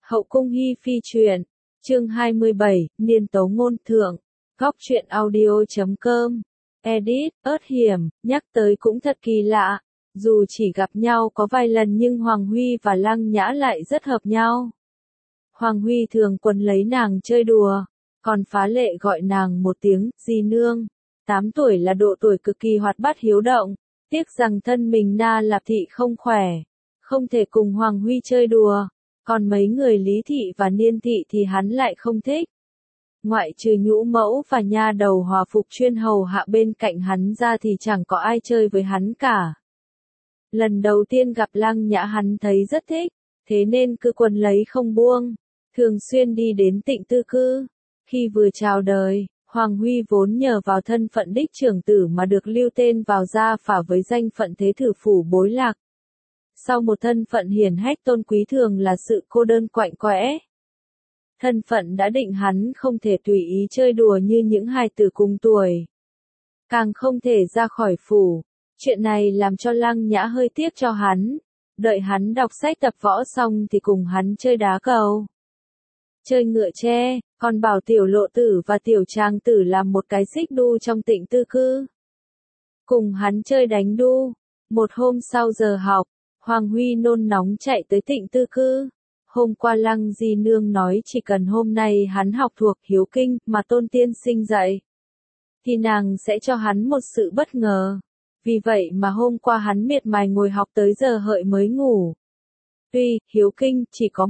Hậu cung hi phi truyện, chương 27, niên tấu ngôn thượng, góc truyện audio.com, edit, ớt hiểm, nhắc tới cũng thật kỳ lạ, dù chỉ gặp nhau có vài lần nhưng Hoàng Huy và Lăng Nhã lại rất hợp nhau. Hoàng Huy thường quấn lấy nàng chơi đùa, còn phá lệ gọi nàng một tiếng, di nương. 8 tuổi là độ tuổi cực kỳ hoạt bát hiếu động, tiếc rằng thân mình Na Lạp Thị không khỏe, không thể cùng Hoàng Huy chơi đùa, còn mấy người Lý Thị và Niên Thị thì hắn lại không thích. Ngoại trừ nhũ mẫu và nha đầu hòa phục chuyên hầu hạ bên cạnh hắn ra thì chẳng có ai chơi với hắn cả. Lần đầu tiên gặp Lăng Nhã hắn thấy rất thích, thế nên cứ quấn lấy không buông, thường xuyên đi đến Tịnh Tư Cư. Khi vừa chào đời, Hoàng Huy vốn nhờ vào thân phận đích trưởng tử mà được lưu tên vào gia phả với danh phận thế tử phủ Bối Lạc. Sau một thân phận hiển hách tôn quý thường là sự cô đơn quạnh quẽ. Thân phận đã định hắn không thể tùy ý chơi đùa như những hài tử cùng tuổi. Càng không thể ra khỏi phủ. Chuyện này làm cho Lăng Nhã hơi tiếc cho hắn. Đợi hắn đọc sách tập võ xong thì cùng hắn chơi đá cầu. Chơi ngựa tre, còn bảo tiểu lộ tử và tiểu trang tử làm một cái xích đu trong Tịnh Tư Cư. Cùng hắn chơi đánh đu. Một hôm sau giờ học, Hoàng Huy nôn nóng chạy tới Tịnh Tư Cư. Hôm qua Lăng Di Nương nói chỉ cần hôm nay hắn học thuộc hiếu kinh mà Tôn Tiên Sinh dạy, thì nàng sẽ cho hắn một sự bất ngờ. Vì vậy mà hôm qua hắn miệt mài ngồi học tới giờ hợi mới ngủ. Tuy hiếu kinh chỉ có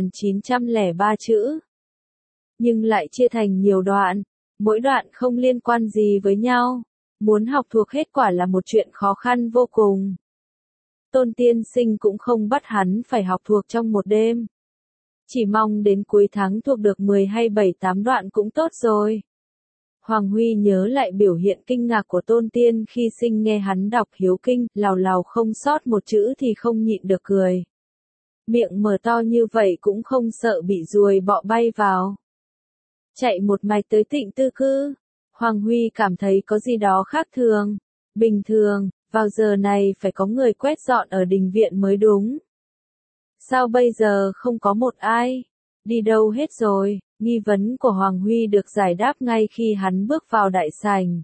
1903 chữ, nhưng lại chia thành nhiều đoạn, mỗi đoạn không liên quan gì với nhau. Muốn học thuộc hết quả là một chuyện khó khăn vô cùng. Tôn Tiên Sinh cũng không bắt hắn phải học thuộc trong một đêm. Chỉ mong đến cuối tháng thuộc được 10 hay 7-8 đoạn cũng tốt rồi. Hoàng Huy nhớ lại biểu hiện kinh ngạc của Tôn Tiên khi sinh nghe hắn đọc hiếu kinh, lào lào không sót một chữ thì không nhịn được cười. Miệng mở to như vậy cũng không sợ bị ruồi bọ bay vào. Chạy một mạch tới Tịnh Tư Cư, Hoàng Huy cảm thấy có gì đó khác thường. Bình thường, vào giờ này phải có người quét dọn ở đình viện mới đúng. Sao bây giờ không có một ai? Đi đâu hết rồi? Nghi vấn của Hoàng Huy được giải đáp ngay khi hắn bước vào đại sảnh.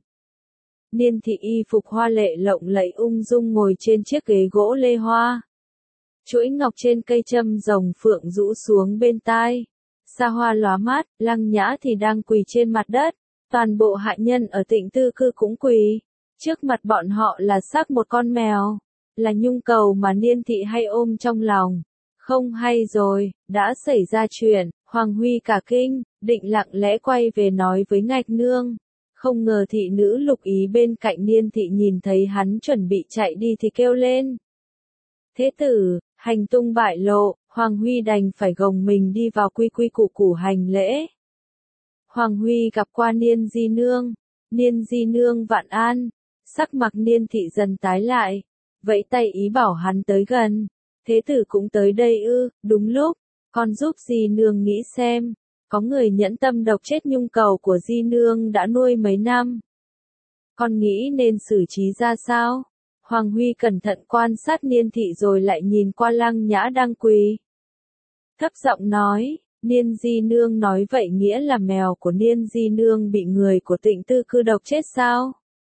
Niên Thị y phục hoa lệ lộng lẫy ung dung ngồi trên chiếc ghế gỗ lê hoa. Chuỗi ngọc trên cây châm rồng phượng rũ xuống bên tai. Xa hoa lóa mát, Lăng Nhã thì đang quỳ trên mặt đất. Toàn bộ hạ nhân ở Tịnh Tư Cư cũng quỳ. Trước mặt bọn họ là xác một con mèo. Là nhung cầu mà Niên Thị hay ôm trong lòng. Không hay rồi, đã xảy ra chuyện. Hoàng Huy cả kinh, định lặng lẽ quay về nói với Ngạch Nương. Không ngờ thị nữ Lục Ý bên cạnh Niên Thị nhìn thấy hắn chuẩn bị chạy đi thì kêu lên. Thế tử, hành tung bại lộ, Hoàng Huy đành phải gồng mình đi vào quy quy củ củ hành lễ. Hoàng Huy gặp qua Niên Di Nương. Niên Di Nương vạn an. Sắc mặt Niên Thị dần tái lại. Vẫy tay ý bảo hắn tới gần. Thế tử cũng tới đây ư? Đúng lúc. Con giúp Di Nương nghĩ xem. Có người nhẫn tâm độc chết nhung cầu của Di Nương đã nuôi mấy năm. Con nghĩ nên xử trí ra sao? Hoàng Huy cẩn thận quan sát Niên Thị rồi lại nhìn qua Lăng Nhã đang quỳ. Thấp giọng nói, Niên Di Nương nói vậy nghĩa là mèo của Niên Di Nương bị người của Tịnh Tư Cư độc chết sao?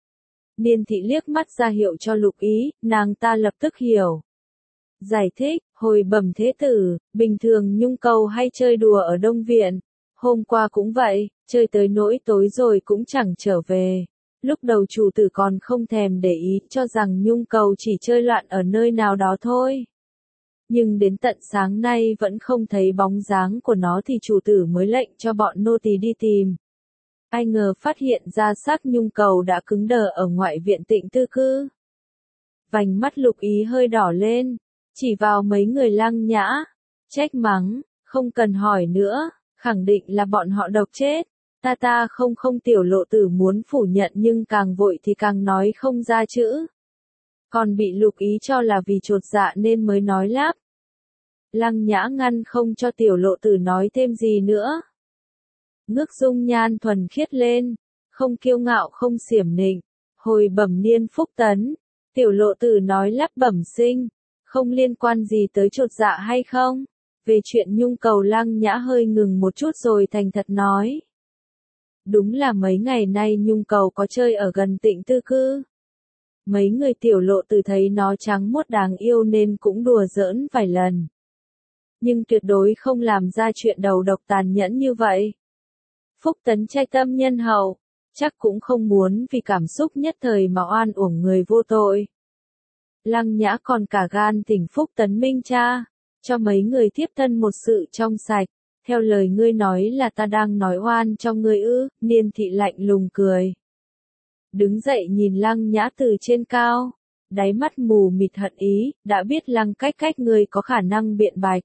Niên Thị liếc mắt ra hiệu cho Lục Ý, nàng ta lập tức hiểu. Giải thích, hồi bẩm thế tử, bình thường nhung cầu hay chơi đùa ở Đông Viện. Hôm qua cũng vậy, chơi tới nỗi tối rồi cũng chẳng trở về. Lúc đầu chủ tử còn không thèm để ý, cho rằng nhung cầu chỉ chơi loạn ở nơi nào đó thôi. Nhưng đến tận sáng nay vẫn không thấy bóng dáng của nó thì chủ tử mới lệnh cho bọn nô tỳ đi tìm. Ai ngờ phát hiện ra xác nhung cầu đã cứng đờ ở ngoại viện Tịnh Tư Cư. Vành mắt Lục Ý hơi đỏ lên, chỉ vào mấy người Lăng Nhã, trách mắng, không cần hỏi nữa, khẳng định là bọn họ độc chết. Ta không tiểu lộ tử muốn phủ nhận nhưng càng vội thì càng nói không ra chữ. Còn bị Lục Ý cho là vì chột dạ nên mới nói lắp. Lăng Nhã ngăn không cho tiểu lộ tử nói thêm gì nữa. Ngước dung nhan thuần khiết lên, không kiêu ngạo không xiểm nịnh, hồi bẩm Niên Phúc Tấn, tiểu lộ tử nói lắp bẩm sinh, không liên quan gì tới chột dạ hay không? Về chuyện Nhung Cầu Lăng Nhã hơi ngừng một chút rồi thành thật nói. Đúng là mấy ngày nay Nhung Cầu có chơi ở gần Tịnh Tư Cư. Mấy người tiểu lộ từ thấy nó trắng muốt đáng yêu nên cũng đùa giỡn vài lần. Nhưng tuyệt đối không làm ra chuyện đầu độc tàn nhẫn như vậy. Phúc Tấn trai tâm nhân hậu, chắc cũng không muốn vì cảm xúc nhất thời mà oan uổng người vô tội. Lăng Nhã còn cả gan thỉnh Phúc Tấn minh cha, cho mấy người thiếp thân một sự trong sạch. Theo lời ngươi nói là ta đang nói oan cho ngươi ư? Niên thị lạnh lùng cười. Đứng dậy nhìn Lăng Nhã từ trên cao, đáy mắt mù mịt hận ý, đã biết Lăng Cách Cách ngươi có khả năng biện bạch.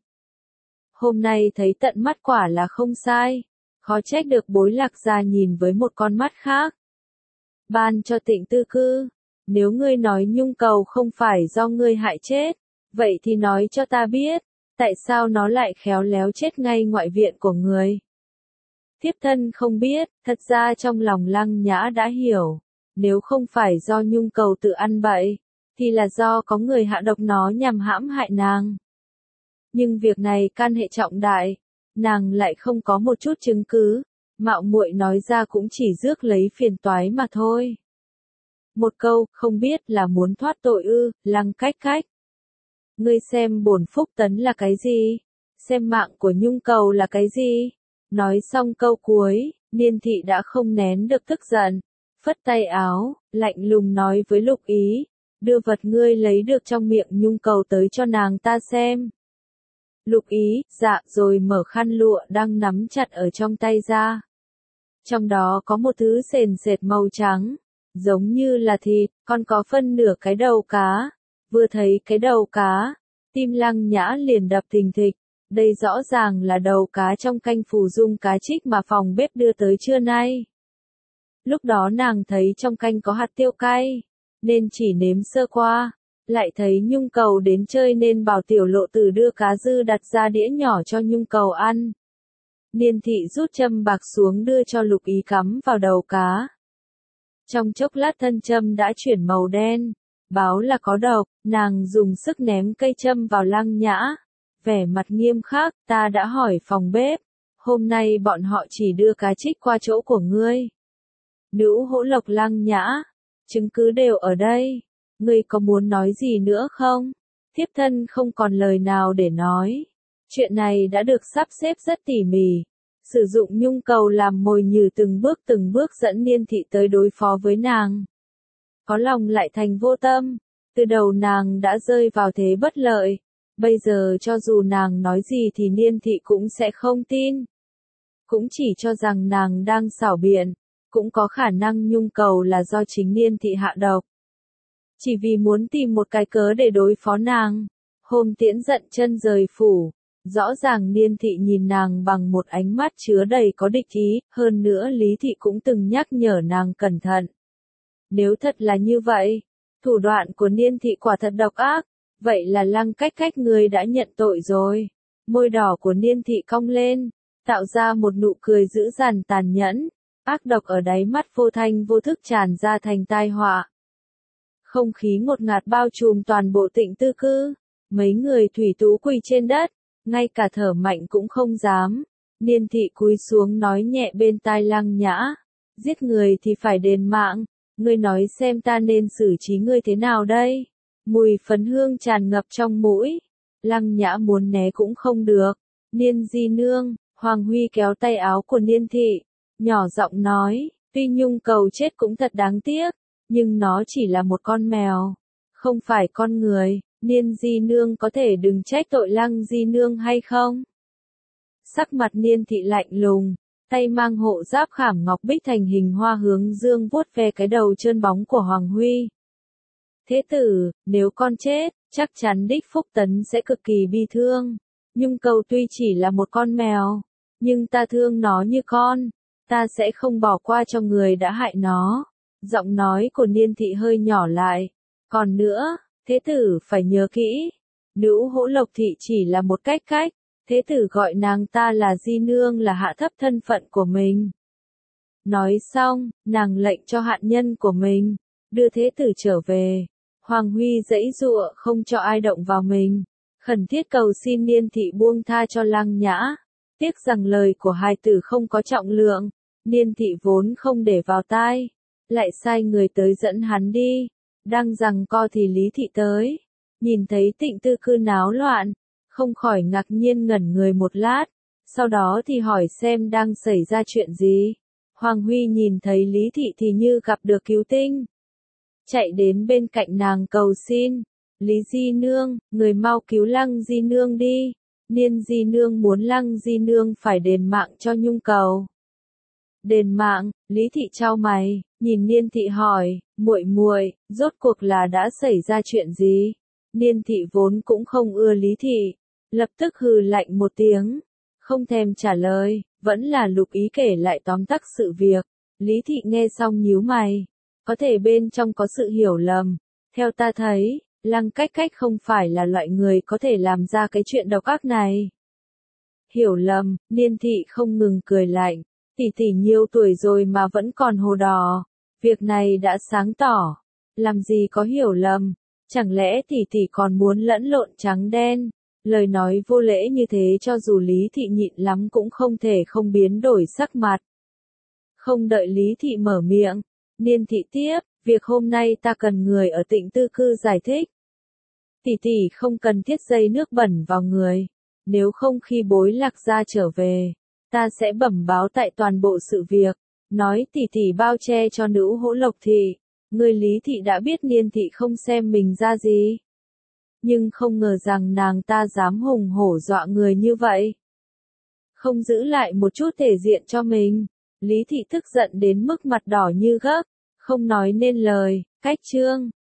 Hôm nay thấy tận mắt quả là không sai, khó trách được Bối Lạc gia nhìn với một con mắt khác. Ban cho Tịnh Tư Cư, nếu ngươi nói Nhung Cầu không phải do ngươi hại chết, vậy thì nói cho ta biết, tại sao nó lại khéo léo chết ngay ngoại viện của người. Thiếp thân không biết, thật ra trong lòng Lăng Nhã đã hiểu, nếu không phải do Nhung Cầu tự ăn bậy, thì là do có người hạ độc nó nhằm hãm hại nàng. Nhưng việc này can hệ trọng đại, nàng lại không có một chút chứng cứ, mạo muội nói ra cũng chỉ rước lấy phiền toái mà thôi. Một câu, không biết là muốn thoát tội ư? Lăng Cách Cách. Ngươi xem bổn Phúc Tấn là cái gì? Xem mạng của Nhung Cầu là cái gì? Nói xong câu cuối, Niên thị đã không nén được tức giận, phất tay áo, lạnh lùng nói với Lục Ý, đưa vật ngươi lấy được trong miệng Nhung Cầu tới cho nàng ta xem. Lục Ý, dạ, rồi mở khăn lụa đang nắm chặt ở trong tay ra. Trong đó có một thứ sền sệt màu trắng, giống như là thịt, còn có phân nửa cái đầu cá. Vừa thấy cái đầu cá, tim Lăng Nhã liền đập thình thịch, đây rõ ràng là đầu cá trong canh phù dung cá trích mà phòng bếp đưa tới trưa nay. Lúc đó nàng thấy trong canh có hạt tiêu cay, nên chỉ nếm sơ qua, lại thấy Nhung Cầu đến chơi nên bảo tiểu lộ tử đưa cá dư đặt ra đĩa nhỏ cho Nhung Cầu ăn. Niên thị rút châm bạc xuống đưa cho Lục Ý cắm vào đầu cá. Trong chốc lát thân châm đã chuyển màu đen, báo là có độc, nàng dùng sức ném cây châm vào Lăng Nhã. Vẻ mặt nghiêm khắc, ta đã hỏi phòng bếp, hôm nay bọn họ chỉ đưa cá trích qua chỗ của ngươi. Nữ Hỗ Lộc Lăng Nhã, chứng cứ đều ở đây, ngươi có muốn nói gì nữa không? Thiếp thân không còn lời nào để nói. Chuyện này đã được sắp xếp rất tỉ mỉ, sử dụng Nhung Cầu làm mồi nhử từng bước dẫn Niên thị tới đối phó với nàng. Có lòng lại thành vô tâm, từ đầu nàng đã rơi vào thế bất lợi, bây giờ cho dù nàng nói gì thì Niên thị cũng sẽ không tin. Cũng chỉ cho rằng nàng đang xảo biện, cũng có khả năng Nhung Cầu là do chính Niên thị hạ độc. Chỉ vì muốn tìm một cái cớ để đối phó nàng, hôm Tiễn giận chân rời phủ, rõ ràng Niên thị nhìn nàng bằng một ánh mắt chứa đầy có địch ý, hơn nữa Lý thị cũng từng nhắc nhở nàng cẩn thận. Nếu thật là như vậy, thủ đoạn của Niên thị quả thật độc ác, vậy là Lăng Cách Cách người đã nhận tội rồi. Môi đỏ của Niên thị cong lên, tạo ra một nụ cười dữ dằn tàn nhẫn, ác độc ở đáy mắt vô thanh vô thức tràn ra thành tai họa. Không khí ngột ngạt bao trùm toàn bộ Tịnh Tư Cư, mấy người thủy tú quỳ trên đất, ngay cả thở mạnh cũng không dám. Niên thị cúi xuống nói nhẹ bên tai Lăng Nhã, giết người thì phải đền mạng, ngươi nói xem ta nên xử trí ngươi thế nào đây? Mùi phấn hương tràn ngập trong mũi, Lăng Nhã muốn né cũng không được. Niên di nương, Hoàng Huy kéo tay áo của Niên thị, nhỏ giọng nói, tuy Nhung Cầu chết cũng thật đáng tiếc, nhưng nó chỉ là một con mèo, không phải con người. Niên di nương có thể đừng trách tội Lăng di nương hay không? Sắc mặt Niên thị lạnh lùng, tay mang hộ giáp khảm ngọc bích thành hình hoa hướng dương vuốt ve cái đầu trơn bóng của Hoàng Huy. Thế tử, nếu con chết, chắc chắn đích Phúc Tấn sẽ cực kỳ bi thương. Nhung Cầu tuy chỉ là một con mèo, nhưng ta thương nó như con, ta sẽ không bỏ qua cho người đã hại nó. Giọng nói của Niên thị hơi nhỏ lại. Còn nữa, thế tử phải nhớ kỹ, nữ Hỗ Lộc thị chỉ là một cách, thế tử gọi nàng ta là di nương là hạ thấp thân phận của mình. Nói xong, nàng lệnh cho hạ nhân của mình, đưa thế tử trở về. Hoàng Huy giãy giụa không cho ai động vào mình, khẩn thiết cầu xin Niên thị buông tha cho Lăng Nhã. Tiếc rằng lời của hài tử không có trọng lượng, Niên thị vốn không để vào tai, lại sai người tới dẫn hắn đi. Đang giằng co thì Lý thị tới, nhìn thấy Tịnh Tư Cư náo loạn, không khỏi ngạc nhiên ngẩn người một lát, sau đó thì hỏi xem đang xảy ra chuyện gì. Hoàng Huy nhìn thấy Lý thị thì như gặp được cứu tinh, chạy đến bên cạnh nàng cầu xin, Lý Di Nương, người mau cứu Lăng Di Nương đi, Niên Di Nương muốn Lăng Di Nương phải đền mạng cho nhung cầu. Đền mạng? Lý thị chau mày, nhìn Niên thị hỏi, muội muội, rốt cuộc là đã xảy ra chuyện gì? Niên thị vốn cũng không ưa Lý thị, lập tức hừ lạnh một tiếng, không thèm trả lời, vẫn là Lục Ý kể lại tóm tắt sự việc. Lý thị nghe xong nhíu mày, có thể bên trong có sự hiểu lầm, theo ta thấy, Lăng Cách Cách không phải là loại người có thể làm ra cái chuyện độc ác này. Hiểu lầm? Niên thị không ngừng cười lạnh, tỷ tỷ nhiều tuổi rồi mà vẫn còn hồ đỏ, việc này đã sáng tỏ, làm gì có hiểu lầm, chẳng lẽ tỷ tỷ còn muốn lẫn lộn trắng đen? Lời nói vô lễ như thế cho dù Lý thị nhịn lắm cũng không thể không biến đổi sắc mặt. Không đợi Lý thị mở miệng, Niên thị tiếp, việc hôm nay ta cần người ở Tịnh Tư Cư giải thích. Tỷ tỷ không cần thiết dây nước bẩn vào người, nếu không khi Bối Lạc gia trở về, ta sẽ bẩm báo tại toàn bộ sự việc, nói tỷ tỷ bao che cho nữ Hỗ Lộc thị. Người Lý thị đã biết Niên thị không xem mình ra gì, nhưng không ngờ rằng nàng ta dám hùng hổ dọa người như vậy, không giữ lại một chút thể diện cho mình. Lý thị tức giận đến mức mặt đỏ như gấc, không nói nên lời. Cách chương